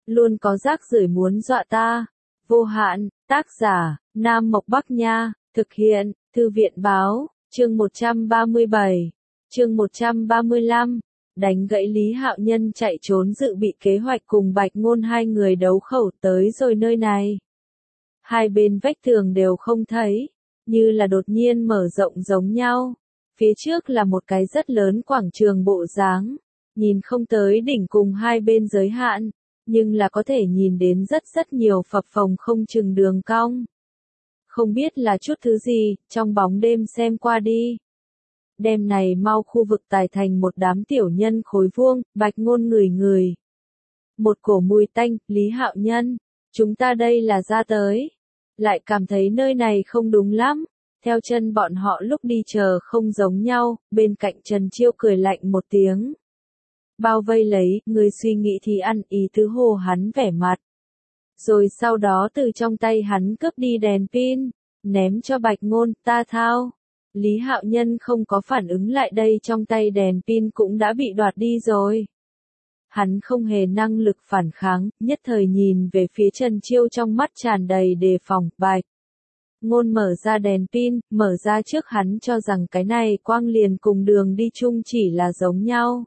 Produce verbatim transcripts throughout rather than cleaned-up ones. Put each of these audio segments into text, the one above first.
luôn có rác rưởi muốn dọa ta. Vô hạn, tác giả, Nam Mộc Bắc Nha, thực hiện, Thư viện Báo, chương một trăm ba mươi bảy, chương một trăm ba mươi lăm, đánh gãy Lý Hạo Nhân chạy trốn dự bị kế hoạch cùng Bạch Ngôn hai người đấu khẩu tới rồi nơi này. Hai bên vách tường đều không thấy, như là đột nhiên mở rộng giống nhau. Phía trước là một cái rất lớn quảng trường bộ dáng, nhìn không tới đỉnh cùng hai bên giới hạn, nhưng là có thể nhìn đến rất rất nhiều phập phồng không chừng đường cong. Không biết là chút thứ gì, trong bóng đêm xem qua đi. Đêm này mau khu vực tài thành một đám tiểu nhân khối vuông, Bạch Ngôn ngửi ngửi. Một cổ mùi tanh, Lý Hạo Nhân, chúng ta đây là ra tới. Lại cảm thấy nơi này không đúng lắm. Theo chân bọn họ lúc đi chờ không giống nhau, bên cạnh Trần Chiêu cười lạnh một tiếng. Bao vây lấy, người suy nghĩ thì ăn, ý tứ hồ hắn vẻ mặt. Rồi sau đó từ trong tay hắn cướp đi đèn pin, ném cho Bạch Ngôn, ta thao. Lý Hạo Nhân không có phản ứng lại đây, trong tay đèn pin cũng đã bị đoạt đi rồi. Hắn không hề năng lực phản kháng, nhất thời nhìn về phía Trần Chiêu trong mắt tràn đầy đề phòng. Bạch Ngôn mở ra đèn pin, mở ra trước hắn cho rằng cái này quang liền cùng đường đi chung chỉ là giống nhau.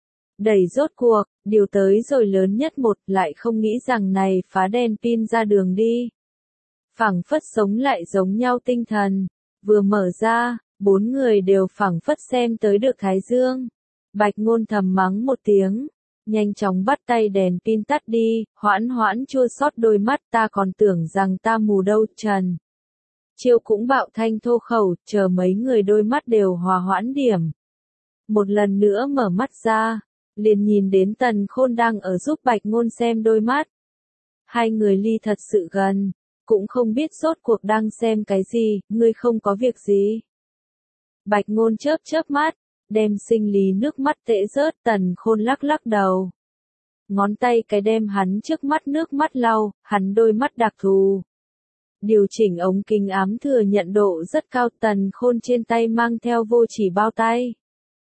Đẩy rốt cuộc, điều tới rồi lớn nhất một, lại không nghĩ rằng này phá đèn pin ra đường đi. Phảng phất sống lại giống nhau tinh thần, vừa mở ra, bốn người đều phảng phất xem tới được Thái Dương. Bạch Ngôn thầm mắng một tiếng, nhanh chóng bắt tay đèn pin tắt đi, hoãn hoãn chua xót đôi mắt, ta còn tưởng rằng ta mù đâu. Trần Chiêu cũng bạo thanh thô khẩu, chờ mấy người đôi mắt đều hòa hoãn điểm. Một lần nữa mở mắt ra, liền nhìn đến Tần Khôn đang ở giúp Bạch Ngôn xem đôi mắt. Hai người ly thật sự gần, cũng không biết rốt cuộc đang xem cái gì, ngươi không có việc gì. Bạch Ngôn chớp chớp mắt, đem sinh lý nước mắt tễ rớt. Tần Khôn lắc lắc đầu. Ngón tay cái đem hắn trước mắt nước mắt lau, hắn đôi mắt đặc thù. Điều chỉnh ống kính ám thừa nhận độ rất cao. Tần Khôn trên tay mang theo vô chỉ bao tay.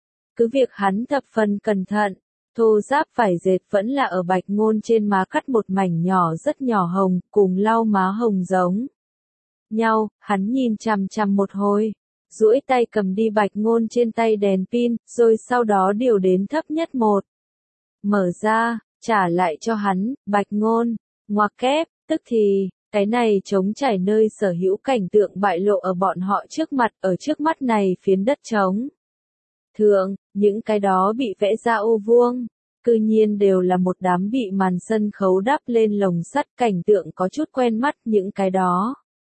Cứ việc hắn thập phần cẩn thận, thô ráp vải dệt vẫn là ở Bạch Ngôn trên má cắt một mảnh nhỏ rất nhỏ hồng, cùng lau má hồng giống nhau. Hắn nhìn chằm chằm một hồi, duỗi tay cầm đi Bạch Ngôn trên tay đèn pin, rồi sau đó điều đến thấp nhất một. Mở ra, trả lại cho hắn. Bạch Ngôn, ngoặc kép, tức thì, cái này trống trải nơi sở hữu cảnh tượng bại lộ ở bọn họ trước mặt, ở trước mắt này phiến đất trống. Thượng, những cái đó bị vẽ ra ô vuông, cư nhiên đều là một đám bị màn sân khấu đắp lên lồng sắt, cảnh tượng có chút quen mắt. Những cái đó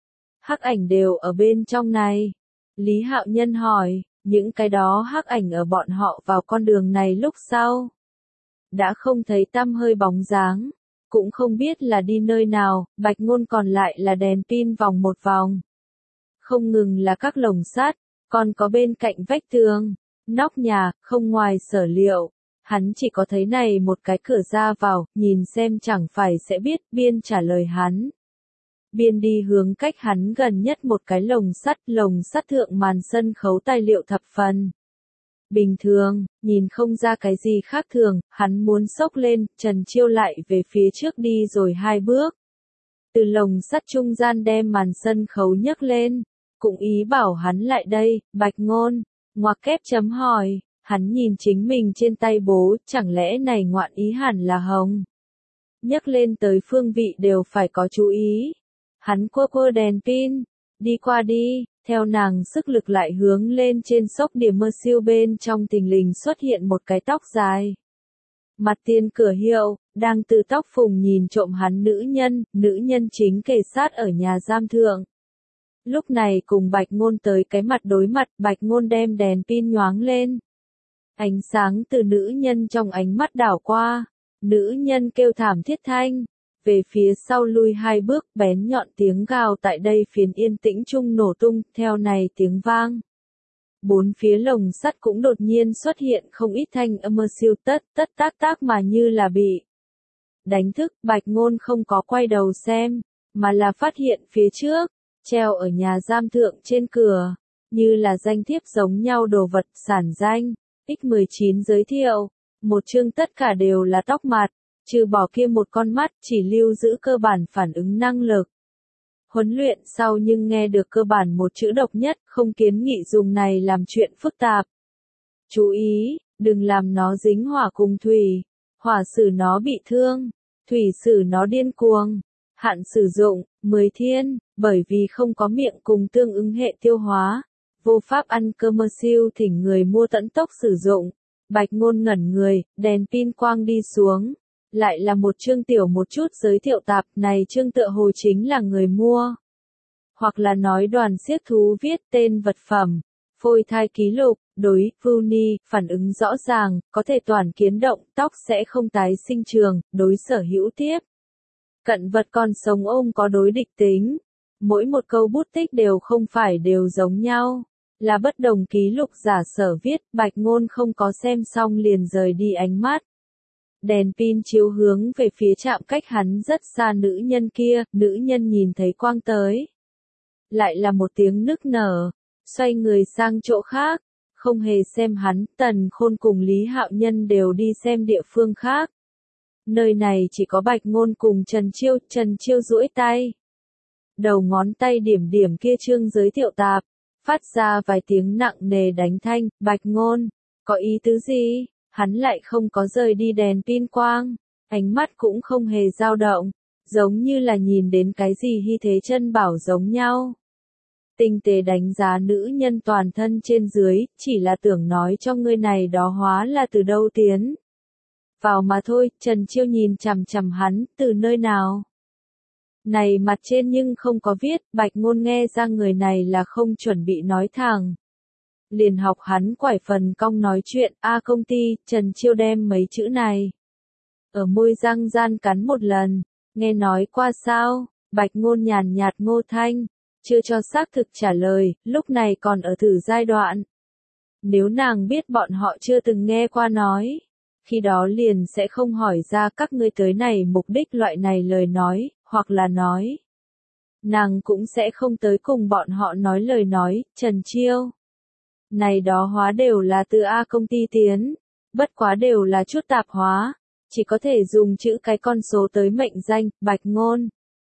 hắc ảnh đều ở bên trong này. Lý Hạo Nhân hỏi, những cái đó hắc ảnh ở bọn họ vào con đường này lúc sau đã không thấy tăm hơi bóng dáng, cũng không biết là đi nơi nào. Bạch Ngôn còn lại là đèn pin vòng một vòng. Không ngừng là các lồng sắt, còn có bên cạnh vách tường, nóc nhà, không ngoài sở liệu. Hắn chỉ có thấy này một cái cửa ra vào, nhìn xem chẳng phải sẽ biết. Biên trả lời hắn, biên đi hướng cách hắn gần nhất một cái lồng sắt. Lồng sắt thượng màn sân khấu tài liệu thập phần bình thường, nhìn không ra cái gì khác thường. Hắn muốn xốc lên, Trần Chiêu lại về phía trước đi rồi hai bước. Từ lồng sắt trung gian đem màn sân khấu nhấc lên, cũng ý bảo hắn lại đây. Bạch Ngôn, ngoặc kép chấm hỏi, hắn nhìn chính mình trên tay bố, chẳng lẽ này ngoạn ý hẳn là hồng. Nhấc lên tới phương vị đều phải có chú ý. Hắn quơ quơ đèn pin, đi qua đi, theo nàng sức lực lại hướng lên trên sốc điểm mơ siêu bên trong thình lình xuất hiện một cái tóc dài. Mặt tiền cửa hiệu, đang từ tóc phùng nhìn trộm hắn nữ nhân, nữ nhân chính kề sát ở nhà giam thượng. Lúc này cùng Bạch Ngôn tới cái mặt đối mặt, Bạch Ngôn đem đèn pin nhoáng lên. Ánh sáng từ nữ nhân trong ánh mắt đảo qua, nữ nhân kêu thảm thiết thanh, về phía sau lui hai bước, bén nhọn tiếng gào tại đây phiến yên tĩnh chung nổ tung. Theo này tiếng vang, bốn phía lồng sắt cũng đột nhiên xuất hiện không ít thanh âm mơ siêu tất tất tác tác mà như là bị đánh thức. Bạch Ngôn không có quay đầu xem, mà là phát hiện phía trước, treo ở nhà giam thượng trên cửa, như là danh thiếp giống nhau đồ vật. Sản danh, X mười chín giới thiệu, một chương tất cả đều là tóc mặt, trừ bỏ kia một con mắt, chỉ lưu giữ cơ bản phản ứng năng lực. Huấn luyện sau nhưng nghe được cơ bản một chữ độc nhất, không kiến nghị dùng này làm chuyện phức tạp. Chú ý, đừng làm nó dính hỏa cùng thủy, hỏa xử nó bị thương, thủy xử nó điên cuồng. Hạn sử dụng, mười thiên, bởi vì không có miệng cùng tương ứng hệ tiêu hóa. Vô pháp ăn commercial thỉnh người mua tận tốc sử dụng. Bạch Ngôn ngẩn người, đèn pin quang đi xuống. Lại là một chương tiểu một chút giới thiệu tạp, này chương tựa hồ chính là người mua. Hoặc là nói đoàn siếc thú viết tên vật phẩm. Phôi thai ký lục, đối, Vuni, phản ứng rõ ràng, có thể toàn kiến động, tóc sẽ không tái sinh trường, đối sở hữu tiếp. Cận vật còn sống ôm có đối địch tính. Mỗi một câu bút tích đều không phải đều giống nhau. Là bất đồng ký lục giả sở viết, Bạch Ngôn không có xem xong liền rời đi ánh mắt. Đèn pin chiếu hướng về phía chạm cách hắn rất xa nữ nhân kia, nữ nhân nhìn thấy quang tới. Lại là một tiếng nức nở, xoay người sang chỗ khác, không hề xem hắn, Tần Khôn cùng Lý Hạo Nhân đều đi xem địa phương khác. Nơi này chỉ có Bạch Ngôn cùng Trần Chiêu, Trần Chiêu duỗi tay. Đầu ngón tay điểm điểm kia chương giới thiệu tạp, phát ra vài tiếng nặng nề đánh thanh, Bạch Ngôn, có ý tứ gì? Hắn lại không có rời đi đèn pin quang, ánh mắt cũng không hề dao động, giống như là nhìn đến cái gì hy thế chân bảo giống nhau. Tinh tế đánh giá nữ nhân toàn thân trên dưới, chỉ là tưởng nói cho ngươi này đó hóa là từ đâu tiến. Vào mà thôi, Trần Chiêu nhìn chằm chằm hắn, từ nơi nào? Này mặt trên nhưng không có viết, Bạch Ngôn nghe ra người này là không chuẩn bị nói thẳng. Liền học hắn quải phần cong nói chuyện, a công ty, Trần Chiêu đem mấy chữ này. Ở môi răng gian cắn một lần, nghe nói qua sao, Bạch Ngôn nhàn nhạt ngô thanh, chưa cho xác thực trả lời, lúc này còn ở thử giai đoạn. Nếu nàng biết bọn họ chưa từng nghe qua nói, khi đó liền sẽ không hỏi ra các ngươi tới này mục đích loại này lời nói, hoặc là nói. Nàng cũng sẽ không tới cùng bọn họ nói lời nói, Trần Chiêu. Này đó hóa đều là từ A công ty tiến, bất quá đều là chút tạp hóa, chỉ có thể dùng chữ cái con số tới mệnh danh, Bạch Ngôn.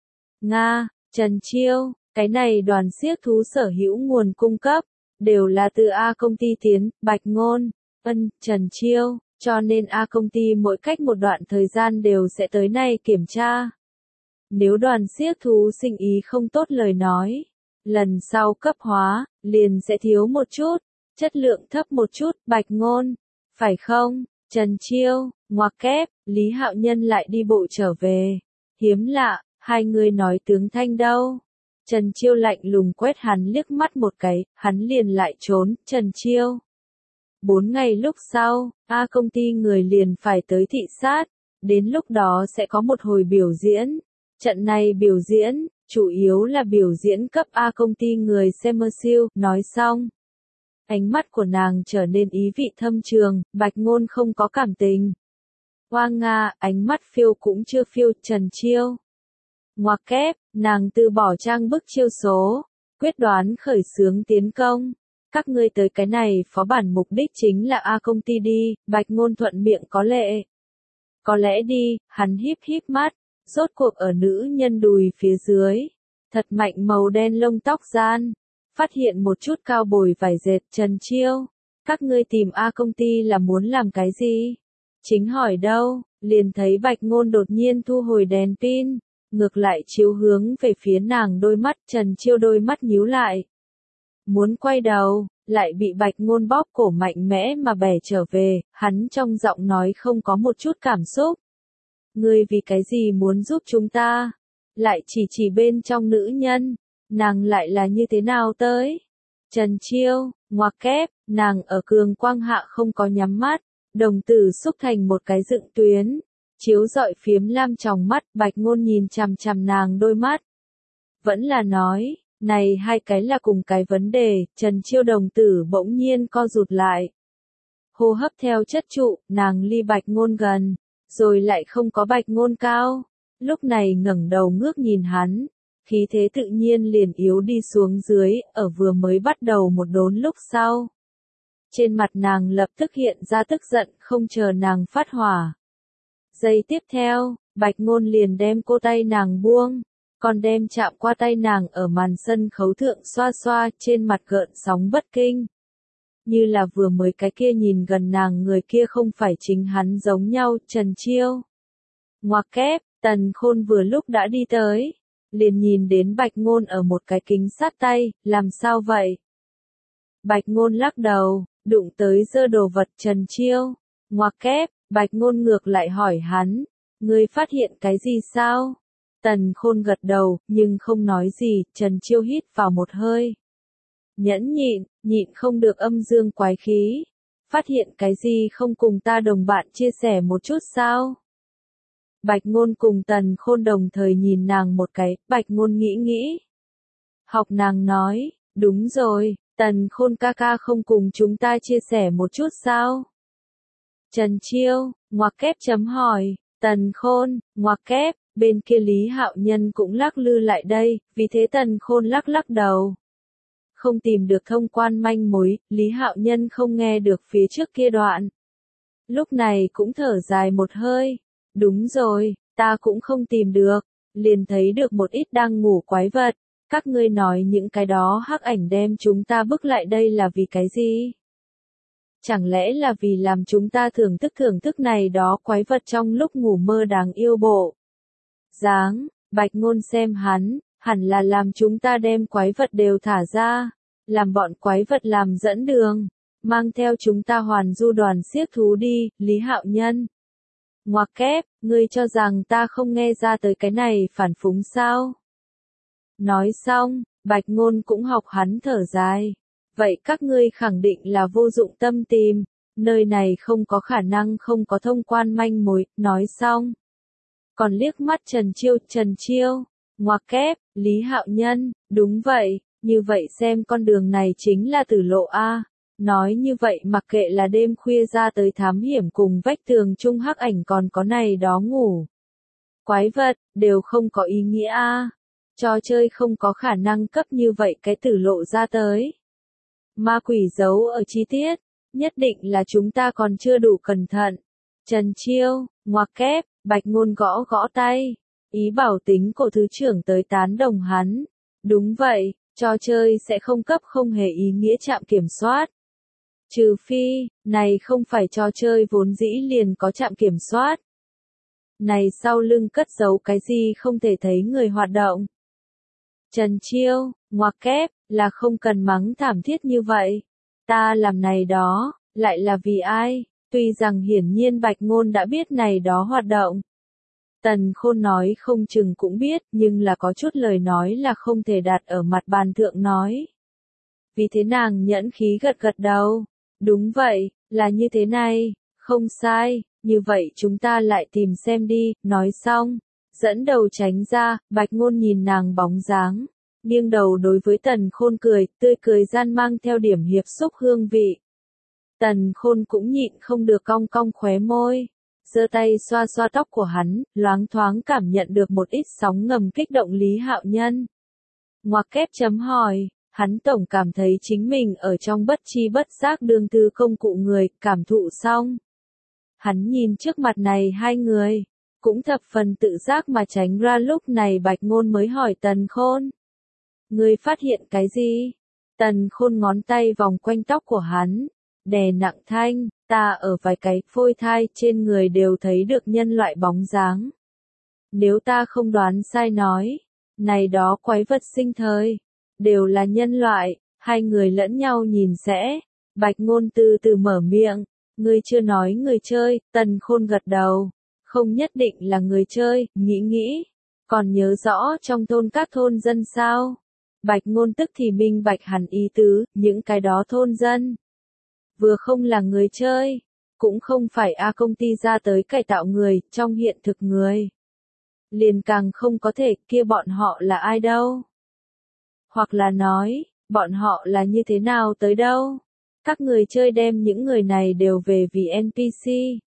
Nga, Trần Chiêu, cái này đoàn siếc thú sở hữu nguồn cung cấp, đều là từ A công ty tiến, Bạch Ngôn, ân, Trần Chiêu, cho nên A công ty mỗi cách một đoạn thời gian đều sẽ tới này kiểm tra. Nếu đoàn siếc thú sinh ý không tốt lời nói, lần sau cấp hóa, liền sẽ thiếu một chút, chất lượng thấp một chút, Bạch Ngôn, phải không? Trần Chiêu, ngoặc kép, Lý Hạo Nhân lại đi bộ trở về. Hiếm lạ, hai người nói tướng thanh đâu. Trần Chiêu lạnh lùng quét hắn liếc mắt một cái, hắn liền lại trốn, Trần Chiêu. Bốn ngày lúc sau, A công ty người liền phải tới thị sát, đến lúc đó sẽ có một hồi biểu diễn. Trận này biểu diễn, chủ yếu là biểu diễn cấp A công ty người xem siêu, nói xong. Ánh mắt của nàng trở nên ý vị thâm trường, Bạch Ngôn không có cảm tình. Hoa Nga, ánh mắt phiêu cũng chưa phiêu, Trần Chiêu. Ngoặc kép, nàng từ bỏ trang bức chiêu số, quyết đoán khởi xướng tiến công. Các ngươi tới cái này phó bản mục đích chính là A công ty đi, Bạch Ngôn thuận miệng có lệ. Có lẽ đi, hắn híp híp mắt, rốt cuộc ở nữ nhân đùi phía dưới. Thật mạnh màu đen lông tóc gian. Phát hiện một chút cao bồi vải dệt, Trần Chiêu. Các ngươi tìm A công ty là muốn làm cái gì? Chính hỏi đâu, liền thấy Bạch Ngôn đột nhiên thu hồi đèn pin, ngược lại chiếu hướng về phía nàng đôi mắt, Trần Chiêu đôi mắt nhíu lại. Muốn quay đầu, lại bị Bạch Ngôn bóp cổ mạnh mẽ mà bẻ trở về, hắn trong giọng nói không có một chút cảm xúc. Ngươi vì cái gì muốn giúp chúng ta? Lại chỉ chỉ bên trong nữ nhân, nàng lại là như thế nào tới? Trần Chiêu, ngoặc kép, nàng ở cường quang hạ không có nhắm mắt, đồng tử xúc thành một cái dựng tuyến, chiếu rọi phiếm lam trong mắt, Bạch Ngôn nhìn chằm chằm nàng đôi mắt. Vẫn là nói, này hai cái là cùng cái vấn đề, Trần Chiêu đồng tử bỗng nhiên co rụt lại. Hô hấp theo chất trụ, nàng ly Bạch Ngôn gần, rồi lại không có Bạch Ngôn cao, lúc này ngẩng đầu ngước nhìn hắn. Khí thế tự nhiên liền yếu đi xuống dưới, ở vừa mới bắt đầu một đốn lúc sau. Trên mặt nàng lập tức hiện ra tức giận, không chờ nàng phát hỏa. Giây tiếp theo, Bạch Ngôn liền đem cô tay nàng buông, còn đem chạm qua tay nàng ở màn sân khấu thượng xoa xoa trên mặt gợn sóng bất kinh. Như là vừa mới cái kia nhìn gần nàng người kia không phải chính hắn giống nhau, Trần Chiêu. Ngoặc kép, Tần Khôn vừa lúc đã đi tới, liền nhìn đến Bạch Ngôn ở một cái kính sát tay, làm sao vậy? Bạch Ngôn lắc đầu, đụng tới dơ đồ vật Trần Chiêu. Ngoặc kép, Bạch Ngôn ngược lại hỏi hắn, ngươi phát hiện cái gì sao? Tần Khôn gật đầu, nhưng không nói gì, Trần Chiêu hít vào một hơi. Nhẫn nhịn, nhịn không được âm dương quái khí. Phát hiện cái gì không cùng ta đồng bạn chia sẻ một chút sao? Bạch Ngôn cùng Tần Khôn đồng thời nhìn nàng một cái, Bạch Ngôn nghĩ nghĩ. Học nàng nói, đúng rồi, Tần Khôn ca ca không cùng chúng ta chia sẻ một chút sao? Trần Chiêu, ngoặc kép chấm hỏi, Tần Khôn, ngoặc kép, bên kia Lý Hạo Nhân cũng lắc lư lại đây, vì thế Tần Khôn lắc lắc đầu. Không tìm được thông quan manh mối, Lý Hạo Nhân không nghe được phía trước kia đoạn. Lúc này cũng thở dài một hơi. Đúng rồi, ta cũng không tìm được, liền thấy được một ít đang ngủ quái vật. Các ngươi nói những cái đó hắc ảnh đem chúng ta bức lại đây là vì cái gì? Chẳng lẽ là vì làm chúng ta thưởng thức thưởng thức này đó quái vật trong lúc ngủ mơ đáng yêu bộ? Dáng, Bạch Ngôn xem hắn, hẳn là làm chúng ta đem quái vật đều thả ra, làm bọn quái vật làm dẫn đường, mang theo chúng ta hoàn du đoàn xiếc thú đi, Lý Hạo Nhân. Ngoặc kép, ngươi cho rằng ta không nghe ra tới cái này phản phúng sao? Nói xong, Bạch Ngôn cũng học hắn thở dài. Vậy các ngươi khẳng định là vô dụng tâm tìm, nơi này không có khả năng không có thông quan manh mối, nói xong. Còn liếc mắt Trần Chiêu, Trần Chiêu, ngoặc kép, Lý Hạo Nhân, đúng vậy, như vậy xem con đường này chính là tử lộ A. Nói như vậy mặc kệ là đêm khuya ra tới thám hiểm cùng vách tường chung hắc ảnh còn có này đó ngủ. Quái vật, đều không có ý nghĩa A. Trò chơi không có khả năng cấp như vậy cái tử lộ ra tới. Ma quỷ giấu ở chi tiết, nhất định là chúng ta còn chưa đủ cẩn thận. Trần Chiêu, ngoặc kép, Bạch Ngôn gõ gõ tay, ý bảo tính cổ thứ trưởng tới tán đồng hắn. Đúng vậy, trò chơi sẽ không cấp không hề ý nghĩa trạm kiểm soát. Trừ phi, này không phải trò chơi vốn dĩ liền có trạm kiểm soát. Này sau lưng cất giấu cái gì không thể thấy người hoạt động. Trần Chiêu, ngoặc kép, là không cần mắng thảm thiết như vậy. Ta làm này đó, lại là vì ai? Tuy rằng hiển nhiên Bạch Ngôn đã biết này đó hoạt động. Tần Khôn nói không chừng cũng biết, nhưng là có chút lời nói là không thể đặt ở mặt bàn thượng nói. Vì thế nàng nhẫn khí gật gật đầu. Đúng vậy, là như thế này, không sai, như vậy chúng ta lại tìm xem đi, nói xong. Dẫn đầu tránh ra, Bạch Ngôn nhìn nàng bóng dáng, nghiêng đầu đối với Tần Khôn cười, tươi cười gian mang theo điểm hiệp xúc hương vị. Tần Khôn cũng nhịn không được cong cong khóe môi, giơ tay xoa xoa tóc của hắn, loáng thoáng cảm nhận được một ít sóng ngầm kích động Lý Hạo Nhân. Ngoặc kép chấm hỏi, hắn tổng cảm thấy chính mình ở trong bất chi bất giác đương tư công cụ người, cảm thụ xong. Hắn nhìn trước mặt này hai người, cũng thập phần tự giác mà tránh ra, lúc này Bạch Ngôn mới hỏi Tần Khôn. Ngươi phát hiện cái gì? Tần Khôn ngón tay vòng quanh tóc của hắn, đè nặng thanh, ta ở vài cái phôi thai trên người đều thấy được nhân loại bóng dáng. Nếu ta không đoán sai nói, này đó quái vật sinh thời, đều là nhân loại. Hai người lẫn nhau nhìn sẽ, Bạch Ngôn từ từ mở miệng, ngươi chưa nói người chơi, Tần Khôn gật đầu, không nhất định là người chơi, nghĩ nghĩ, còn nhớ rõ trong thôn các thôn dân sao? Bạch Ngôn tức thì minh bạch hẳn ý tứ, những cái đó thôn dân, vừa không là người chơi, cũng không phải A công ty ra tới cải tạo người, trong hiện thực người. Liền càng không có thể, kia bọn họ là ai đâu? Hoặc là nói, bọn họ là như thế nào tới đâu? Các người chơi đem những người này đều về vì en pê xê.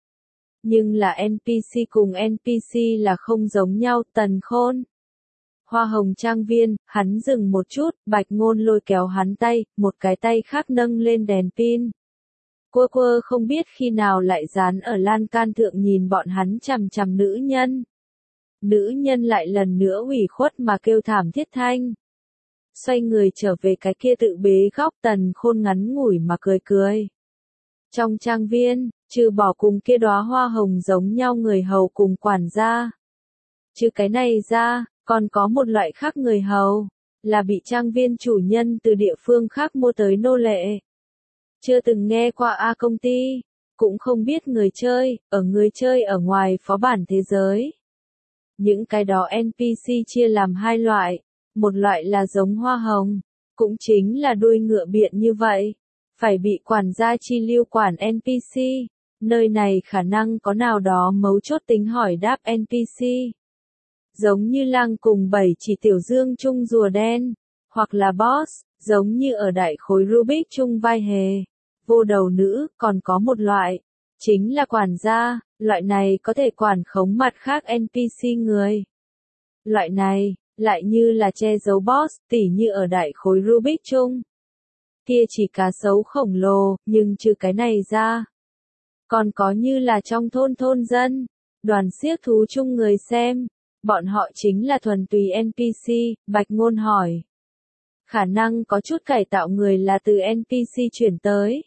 Nhưng là en pê xê cùng en pê xê là không giống nhau, Tần Khôn. Hoa Hồng Trang Viên, hắn dừng một chút, Bạch Ngôn lôi kéo hắn tay, một cái tay khác nâng lên đèn pin. Quơ quơ không biết khi nào lại dán ở lan can thượng nhìn bọn hắn chằm chằm nữ nhân. Nữ nhân lại lần nữa ủy khuất mà kêu thảm thiết thanh. Xoay người trở về cái kia tự bế góc, Tần Khôn ngắn ngủi mà cười cười. Trong trang viên, trừ bỏ cùng kia đóa hoa hồng giống nhau người hầu cùng quản gia. Chứ cái này ra, còn có một loại khác người hầu, là bị trang viên chủ nhân từ địa phương khác mua tới nô lệ. Chưa từng nghe qua A công ty, cũng không biết người chơi, ở người chơi ở ngoài phó bản thế giới. Những cái đó en pê xê chia làm hai loại, một loại là giống hoa hồng, cũng chính là đuôi ngựa biện như vậy, phải bị quản gia chi lưu quản en pê xê, nơi này khả năng có nào đó mấu chốt tính hỏi đáp en pê xê. Giống như lang cùng bảy chỉ tiểu dương chung rùa đen, hoặc là boss, giống như ở đại khối Rubik chung vai hề, vô đầu nữ, còn có một loại, chính là quản gia, loại này có thể quản khống mặt khác en pê xê người. Loại này, lại như là che giấu boss, tỉ như ở đại khối Rubik chung. Kia chỉ cá sấu khổng lồ, nhưng trừ cái này ra. Còn có như là trong thôn thôn dân, đoàn xiếc thú chung người xem, bọn họ chính là thuần túy en pê xê, Bạch Ngôn hỏi. Khả năng có chút cải tạo người là từ en pê xê chuyển tới.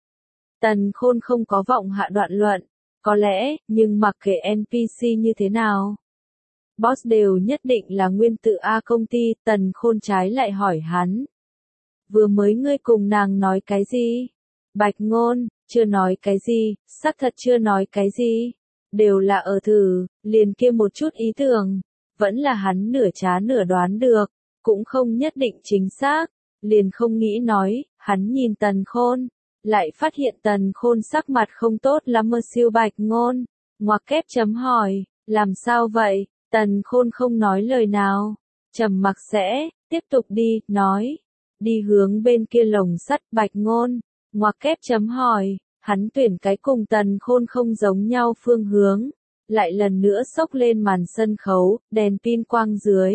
Tần Khôn không có vọng hạ đoạn luận, có lẽ, nhưng mặc kệ en pê xê như thế nào. Boss đều nhất định là nguyên tự A công ty, Tần Khôn trái lại hỏi hắn. Vừa mới ngươi cùng nàng nói cái gì? Bạch Ngôn, chưa nói cái gì, xác thật chưa nói cái gì. Đều là ở thử, liền kia một chút ý tưởng. Vẫn là hắn nửa trá nửa đoán được, cũng không nhất định chính xác. Liền không nghĩ nói, hắn nhìn Tần Khôn. Lại phát hiện Tần Khôn sắc mặt không tốt lắm mơ siêu Bạch Ngôn. Ngoặc kép chấm hỏi, làm sao vậy? Tần Khôn không nói lời nào. Trầm mặc sẽ, tiếp tục đi, nói. Đi hướng bên kia lồng sắt Bạch Ngôn. Ngoặc kép chấm hỏi, hắn tuyển cái cùng Tần Khôn không giống nhau phương hướng. Lại lần nữa xốc lên màn sân khấu, đèn pin quang dưới.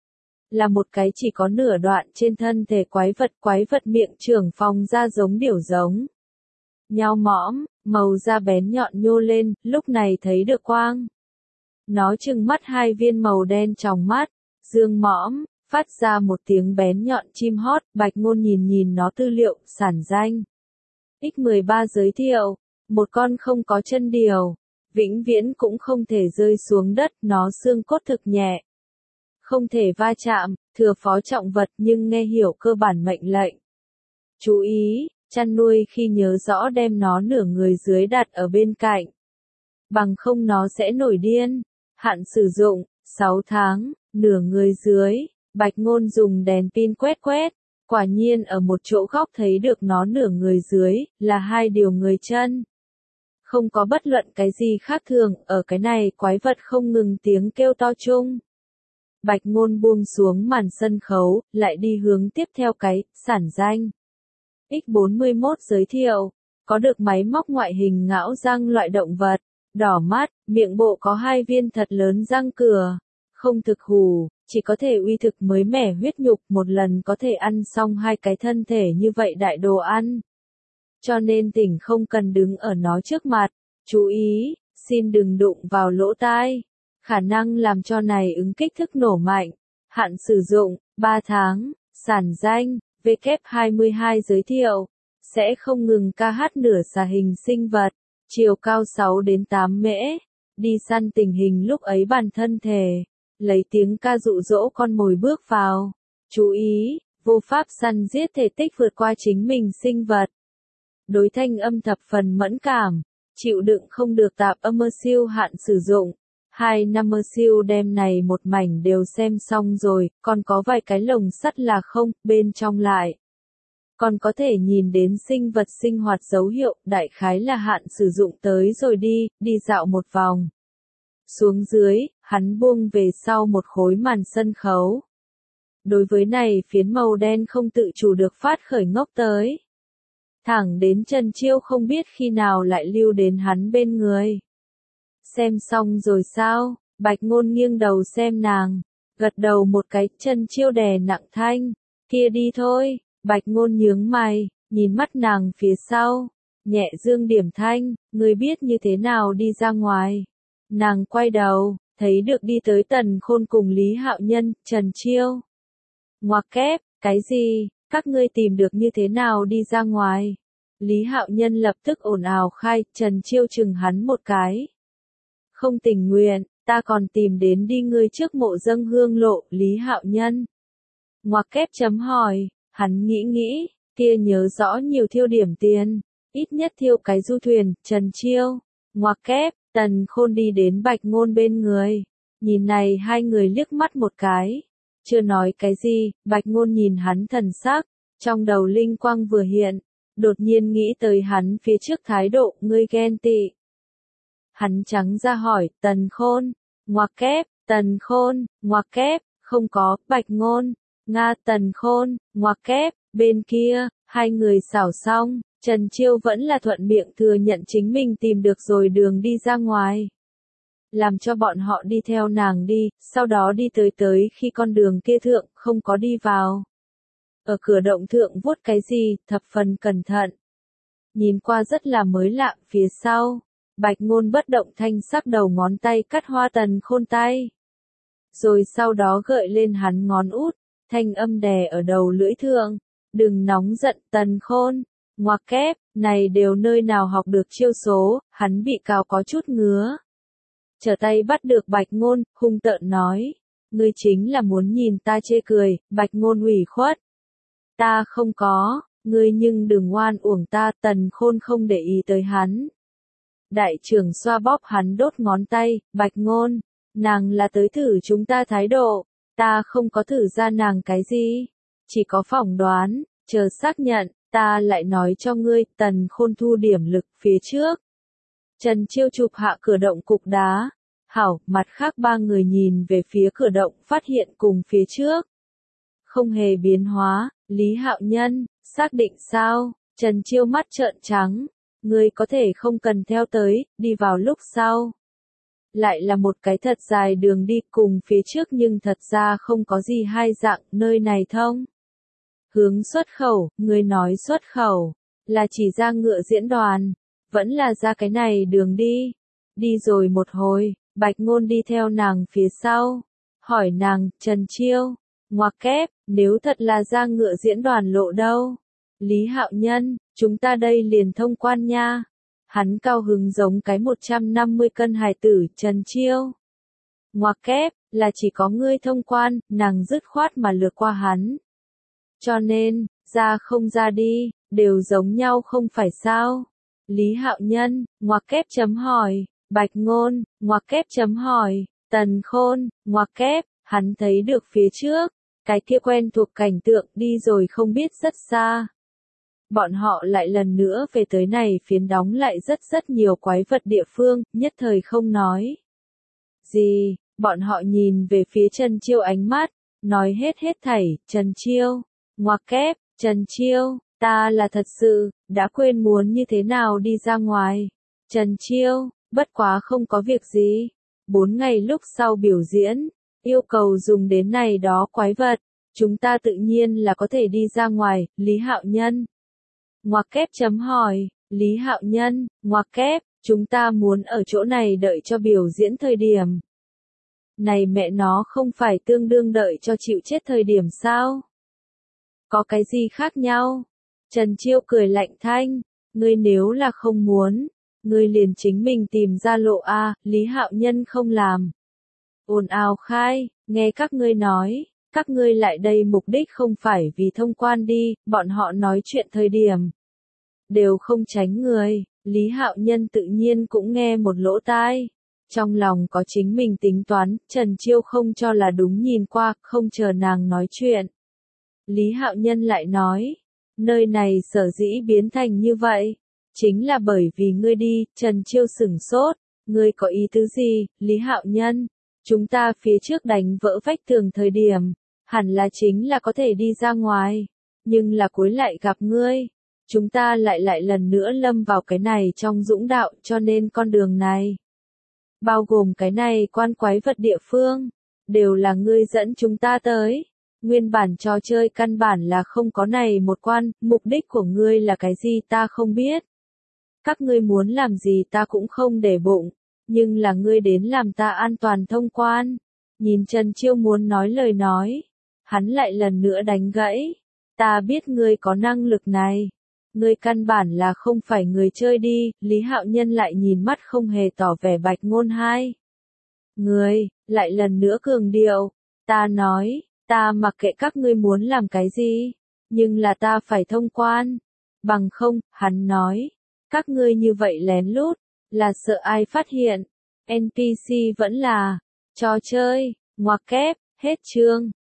Là một cái chỉ có nửa đoạn trên thân thể quái vật, quái vật miệng trưởng phòng ra giống điểu giống. Nhao mõm, màu da bén nhọn nhô lên, lúc này thấy được quang. Nó trừng mắt hai viên màu đen trong mắt, dương mõm, phát ra một tiếng bén nhọn chim hót, Bạch Ngôn nhìn nhìn nó tư liệu, sản danh. ích mười ba giới thiệu, một con không có chân điều, vĩnh viễn cũng không thể rơi xuống đất, nó xương cốt thực nhẹ. Không thể va chạm, thừa phó trọng vật nhưng nghe hiểu cơ bản mệnh lệnh. Chú ý, chăn nuôi khi nhớ rõ đem nó nửa người dưới đặt ở bên cạnh. Bằng không nó sẽ nổi điên. Hạn sử dụng, sáu tháng, nửa người dưới. Bạch Ngôn dùng đèn pin quét quét. Quả nhiên ở một chỗ góc thấy được nó nửa người dưới, là hai điều người chân. Không có bất luận cái gì khác thường, ở cái này quái vật không ngừng tiếng kêu to chung. Bạch Ngôn buông xuống màn sân khấu, lại đi hướng tiếp theo cái, sản danh. ích bốn mươi mốt giới thiệu, có được máy móc ngoại hình ngão răng loại động vật, đỏ mắt, miệng bộ có hai viên thật lớn răng cửa, không thực hủ, chỉ có thể uy thực mới mẻ huyết nhục, một lần có thể ăn xong hai cái thân thể như vậy đại đồ ăn. Cho nên tỉnh không cần đứng ở nó trước mặt, chú ý, xin đừng đụng vào lỗ tai. Khả năng làm cho này ứng kích thức nổ mạnh. Hạn sử dụng, ba tháng. Sản danh, vê kép hai mươi hai giới thiệu. Sẽ không ngừng ca hát nửa xà hình sinh vật. Chiều cao sáu đến tám mễ. Đi săn tình hình lúc ấy bản thân thể. Lấy tiếng ca dụ dỗ con mồi bước vào. Chú ý, vô pháp săn giết thể tích vượt qua chính mình sinh vật. Đối thanh âm thập phần mẫn cảm. Chịu đựng không được tạp âm mơ siêu hạn sử dụng. Hai năm mơ siêu đem này một mảnh đều xem xong rồi, còn có vài cái lồng sắt là không, bên trong lại. Còn có thể nhìn đến sinh vật sinh hoạt dấu hiệu, đại khái là hạn sử dụng tới rồi đi, đi dạo một vòng. Xuống dưới, hắn buông về sau một khối màn sân khấu. Đối với này phiến màu đen không tự chủ được phát khởi ngốc tới. Thẳng đến Trần Chiêu không biết khi nào lại lưu đến hắn bên người. Xem xong rồi sao? Bạch Ngôn nghiêng đầu xem nàng, gật đầu một cái, Trần Chiêu đè nặng thanh, kia đi thôi. Bạch Ngôn nhướng mày, nhìn mắt nàng phía sau, nhẹ dương điểm thanh, ngươi biết như thế nào đi ra ngoài. Nàng quay đầu, thấy được đi tới Tần Khôn cùng Lý Hạo Nhân, Trần Chiêu. Ngoặc kép, cái gì, các ngươi tìm được như thế nào đi ra ngoài? Lý Hạo Nhân lập tức ồn ào khai, Trần Chiêu chừng hắn một cái. Không tình nguyện, ta còn tìm đến đi ngươi trước mộ dâng hương lộ, Lý Hạo Nhân. Ngoặc kép chấm hỏi, hắn nghĩ nghĩ, kia nhớ rõ nhiều thiêu điểm tiền, ít nhất thiêu cái du thuyền, Trần Chiêu. Ngoặc kép, Tần Khôn đi đến Bạch Ngôn bên người, nhìn này hai người liếc mắt một cái. Chưa nói cái gì, Bạch Ngôn nhìn hắn thần sắc, trong đầu linh quang vừa hiện, đột nhiên nghĩ tới hắn phía trước thái độ, ngươi ghen tị. Hắn trắng ra hỏi, Tần Khôn, ngoặc kép, Tần Khôn, ngoặc kép, không có, Bạch Ngôn, Nga Tần Khôn, ngoặc kép, bên kia, hai người xảo xong, Trần Chiêu vẫn là thuận miệng thừa nhận chính mình tìm được rồi đường đi ra ngoài. Làm cho bọn họ đi theo nàng đi, sau đó đi tới tới khi con đường kia thượng, không có đi vào. Ở cửa động thượng vuốt cái gì, thập phần cẩn thận. Nhìn qua rất là mới lạ, phía sau, Bạch Ngôn bất động thanh sắc đầu ngón tay cắt hoa Tần Khôn tay. Rồi sau đó gợi lên hắn ngón út, thanh âm đè ở đầu lưỡi thượng, đừng nóng giận Tần Khôn, ngoặc kép, này đều nơi nào học được chiêu số, hắn bị cào có chút ngứa. Trở tay bắt được Bạch Ngôn, hung tợn nói, ngươi chính là muốn nhìn ta chê cười, Bạch Ngôn ủy khuất. Ta không có, ngươi nhưng đừng oan uổng ta, Tần Khôn không để ý tới hắn. Đại trưởng xoa bóp hắn đốt ngón tay, Bạch Ngôn, nàng là tới thử chúng ta thái độ, ta không có thử ra nàng cái gì, chỉ có phỏng đoán, chờ xác nhận, ta lại nói cho ngươi, Tần Khôn thu điểm lực phía trước. Trần Chiêu chụp hạ cửa động cục đá, hảo, mặt khác ba người nhìn về phía cửa động phát hiện cùng phía trước. Không hề biến hóa, Lý Hạo Nhân, xác định sao, Trần Chiêu mắt trợn trắng, ngươi có thể không cần theo tới, đi vào lúc sau. Lại là một cái thật dài đường đi cùng phía trước nhưng thật ra không có gì hai dạng, nơi này thông. Hướng xuất khẩu, ngươi nói xuất khẩu, là chỉ ra ngựa diễn đoàn, vẫn là ra cái này đường đi. Đi rồi một hồi, Bạch Ngôn đi theo nàng phía sau, hỏi nàng, Trần Chiêu, ngoặc kép, nếu thật là ra ngựa diễn đoàn lộ đâu? Lý Hạo Nhân, chúng ta đây liền thông quan nha. Hắn cao hứng giống cái một trăm năm mươi cân hài tử, Trần Chiêu. Ngoặc kép, là chỉ có ngươi thông quan, nàng dứt khoát mà lược qua hắn. Cho nên, ra không ra đi, đều giống nhau không phải sao? Lý Hạo Nhân, ngoặc kép chấm hỏi, Bạch Ngôn, ngoặc kép chấm hỏi, Tần Khôn, ngoặc kép, hắn thấy được phía trước, cái kia quen thuộc cảnh tượng đi rồi không biết rất xa. Bọn họ lại lần nữa về tới này phiến đóng lại rất rất nhiều quái vật địa phương, nhất thời không nói. Gì, bọn họ nhìn về phía Trần Chiêu ánh mắt, nói hết hết thảy, Trần Chiêu, ngoặc kép, Trần Chiêu, ta là thật sự, đã quên muốn như thế nào đi ra ngoài. Trần Chiêu, bất quá không có việc gì. Bốn ngày lúc sau biểu diễn, yêu cầu dùng đến này đó quái vật, chúng ta tự nhiên là có thể đi ra ngoài, Lý Hạo Nhân. Ngoặc kép chấm hỏi, Lý Hạo Nhân, ngoặc kép, chúng ta muốn ở chỗ này đợi cho biểu diễn thời điểm. Này mẹ nó không phải tương đương đợi cho chịu chết thời điểm sao? Có cái gì khác nhau? Trần Chiêu cười lạnh thanh, ngươi nếu là không muốn, ngươi liền chính mình tìm ra lộ a, Lý Hạo Nhân không làm. Ồn ào khai, nghe các ngươi nói, các ngươi lại đây mục đích không phải vì thông quan đi, bọn họ nói chuyện thời điểm. Đều không tránh người, Lý Hạo Nhân tự nhiên cũng nghe một lỗ tai. Trong lòng có chính mình tính toán, Trần Chiêu không cho là đúng nhìn qua, không chờ nàng nói chuyện. Lý Hạo Nhân lại nói, nơi này sở dĩ biến thành như vậy, chính là bởi vì ngươi đi, Trần Chiêu sửng sốt, ngươi có ý tứ gì, Lý Hạo Nhân, chúng ta phía trước đánh vỡ vách tường thời điểm, hẳn là chính là có thể đi ra ngoài, nhưng là cuối lại gặp ngươi, chúng ta lại lại lần nữa lâm vào cái này trong dũng đạo cho nên con đường này, bao gồm cái này quan quái vật địa phương, đều là ngươi dẫn chúng ta tới. Nguyên bản trò chơi căn bản là không có này một quan, mục đích của ngươi là cái gì ta không biết. Các ngươi muốn làm gì ta cũng không để bụng, nhưng là ngươi đến làm ta an toàn thông quan. Nhìn Trần Chiêu muốn nói lời nói, hắn lại lần nữa đánh gãy. Ta biết ngươi có năng lực này. Ngươi căn bản là không phải người chơi đi, Lý Hạo Nhân lại nhìn mắt không hề tỏ vẻ Bạch Ngôn Hai. Ngươi, lại lần nữa cường điệu. Ta nói, ta mặc kệ các ngươi muốn làm cái gì, nhưng là ta phải thông quan. Bằng không, hắn nói, các ngươi như vậy lén lút, là sợ ai phát hiện. en pê xê vẫn là, trò chơi, ngoặc kép, hết chương.